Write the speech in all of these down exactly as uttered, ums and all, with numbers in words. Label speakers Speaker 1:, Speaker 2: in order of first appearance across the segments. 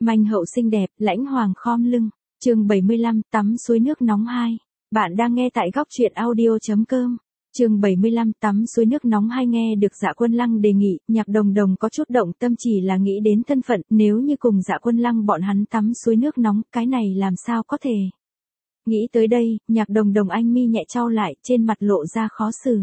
Speaker 1: Manh hậu xinh đẹp, lãnh hoàng khom lưng. Chương bảy mươi lăm, tắm suối nước nóng hai. Bạn đang nghe tại góc truyện audio chấm com. Chương bảy mươi lăm, tắm suối nước nóng hai. Nghe được Dạ Quân Lăng đề nghị, Nhạc Đồng Đồng có chút động tâm, chỉ là nghĩ đến thân phận, nếu như cùng Dạ Quân Lăng bọn hắn tắm suối nước nóng, cái này làm sao có thể. Nghĩ tới đây, Nhạc Đồng Đồng anh mi nhẹ chau lại, trên mặt lộ ra khó xử.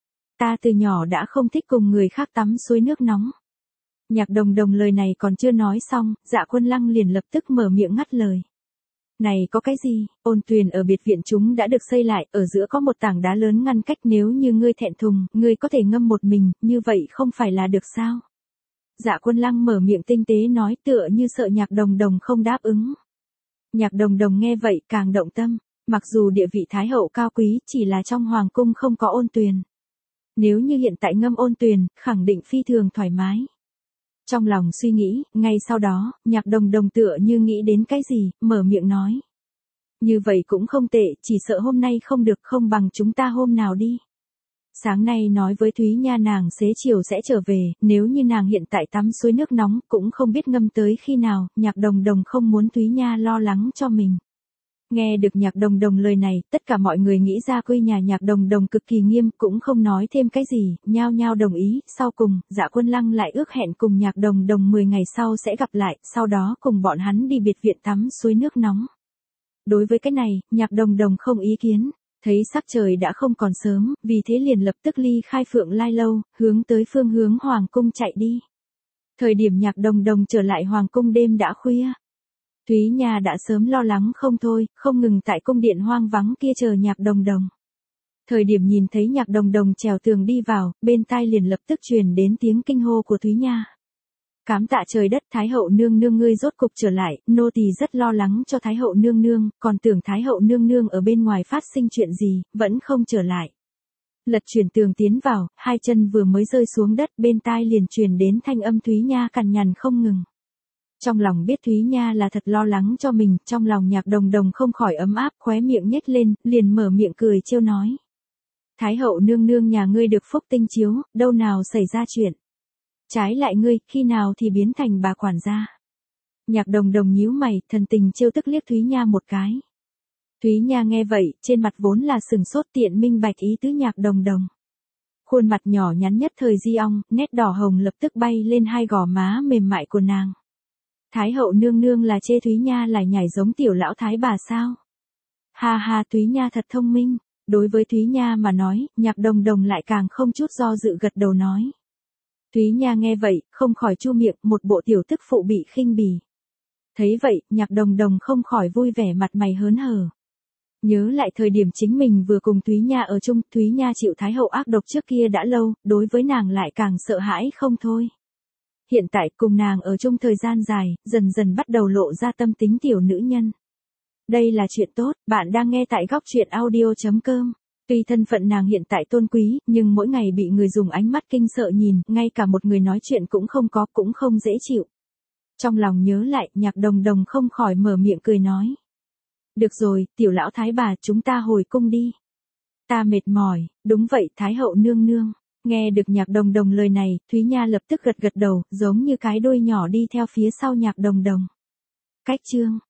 Speaker 1: Ta từ nhỏ đã không thích cùng người khác tắm suối nước nóng. Nhạc Đồng Đồng lời này còn chưa nói xong, Dạ Quân Lăng liền lập tức mở miệng ngắt lời. Này có cái gì, ôn tuyền ở biệt viện chúng đã được xây lại, ở giữa có một tảng đá lớn ngăn cách, nếu như ngươi thẹn thùng, ngươi có thể ngâm một mình, như vậy không phải là được sao? Dạ Quân Lăng mở miệng tinh tế nói, tựa như sợ Nhạc Đồng Đồng không đáp ứng. Nhạc Đồng Đồng nghe vậy càng động tâm, mặc dù địa vị thái hậu cao quý, chỉ là trong hoàng cung không có ôn tuyền. Nếu như hiện tại ngâm ôn tuyền, khẳng định phi thường thoải mái. Trong lòng suy nghĩ, ngay sau đó, Nhạc Đồng Đồng tựa như nghĩ đến cái gì, mở miệng nói. Như vậy cũng không tệ, chỉ sợ hôm nay không được, không bằng chúng ta hôm nào đi. Sáng nay nói với Thúy Nha nàng xế chiều sẽ trở về, nếu như nàng hiện tại tắm suối nước nóng, cũng không biết ngâm tới khi nào, Nhạc Đồng Đồng không muốn Thúy Nha lo lắng cho mình. Nghe được Nhạc Đồng Đồng lời này, tất cả mọi người nghĩ ra quy nhà Nhạc Đồng Đồng cực kỳ nghiêm, cũng không nói thêm cái gì, nhao nhao đồng ý. Sau cùng, Dạ Quân Lăng lại ước hẹn cùng Nhạc Đồng Đồng mười ngày sau sẽ gặp lại, sau đó cùng bọn hắn đi biệt viện tắm suối nước nóng. Đối với cái này, Nhạc Đồng Đồng không ý kiến, thấy sắc trời đã không còn sớm, vì thế liền lập tức ly khai Phượng Lai Lâu, hướng tới phương hướng Hoàng Cung chạy đi. Thời điểm Nhạc Đồng Đồng trở lại Hoàng Cung đêm đã khuya. Thúy Nha đã sớm lo lắng không thôi, không ngừng tại cung điện hoang vắng kia chờ Nhạc Đồng Đồng. Thời điểm nhìn thấy Nhạc Đồng Đồng trèo tường đi vào, bên tai liền lập tức truyền đến tiếng kinh hô của Thúy Nha. Cám tạ trời đất, Thái hậu nương nương ngươi rốt cục trở lại, nô tỳ rất lo lắng cho Thái hậu nương nương, còn tưởng Thái hậu nương nương ở bên ngoài phát sinh chuyện gì, vẫn không trở lại. Lật chuyển tường tiến vào, hai chân vừa mới rơi xuống đất, bên tai liền truyền đến thanh âm Thúy Nha cằn nhằn không ngừng. Trong lòng biết Thúy Nha là thật lo lắng cho mình, trong lòng Nhạc Đồng Đồng không khỏi ấm áp, khóe miệng nhếch lên, liền mở miệng cười trêu nói. Thái hậu nương nương nhà ngươi được phúc tinh chiếu, đâu nào xảy ra chuyện. Trái lại ngươi, khi nào thì biến thành bà quản gia. Nhạc Đồng Đồng nhíu mày, thần tình trêu tức liếc Thúy Nha một cái. Thúy Nha nghe vậy, trên mặt vốn là sừng sốt, tiện minh bạch ý tứ Nhạc Đồng Đồng. Khuôn mặt nhỏ nhắn nhất thời di ong, nét đỏ hồng lập tức bay lên hai gò má mềm mại của nàng. Thái hậu nương nương là chê Thúy Nha lại nhảy giống tiểu lão thái bà sao? Ha ha, Thúy Nha thật thông minh. Đối với Thúy Nha mà nói, Nhạc Đồng Đồng lại càng không chút do dự gật đầu nói. Thúy Nha nghe vậy, không khỏi chu miệng, một bộ tiểu tức phụ bị khinh bỉ. Thấy vậy, Nhạc Đồng Đồng không khỏi vui vẻ, mặt mày hớn hở. Nhớ lại thời điểm chính mình vừa cùng Thúy Nha ở chung, Thúy Nha chịu thái hậu ác độc trước kia đã lâu, đối với nàng lại càng sợ hãi không thôi. Hiện tại cùng nàng ở chung thời gian dài, dần dần bắt đầu lộ ra tâm tính tiểu nữ nhân. Đây là chuyện tốt, bạn đang nghe tại góc truyện audio chấm com. Tuy thân phận nàng hiện tại tôn quý, nhưng mỗi ngày bị người dùng ánh mắt kinh sợ nhìn, ngay cả một người nói chuyện cũng không có, cũng không dễ chịu. Trong lòng nhớ lại, Nhạc Đồng Đồng không khỏi mở miệng cười nói. Được rồi, tiểu lão thái bà, chúng ta hồi cung đi. Ta mệt mỏi, đúng vậy, Thái hậu nương nương. Nghe được Nhạc Đồng Đồng lời này, Thúy Nha lập tức gật gật đầu, giống như cái đuôi nhỏ đi theo phía sau Nhạc Đồng Đồng. Cách chương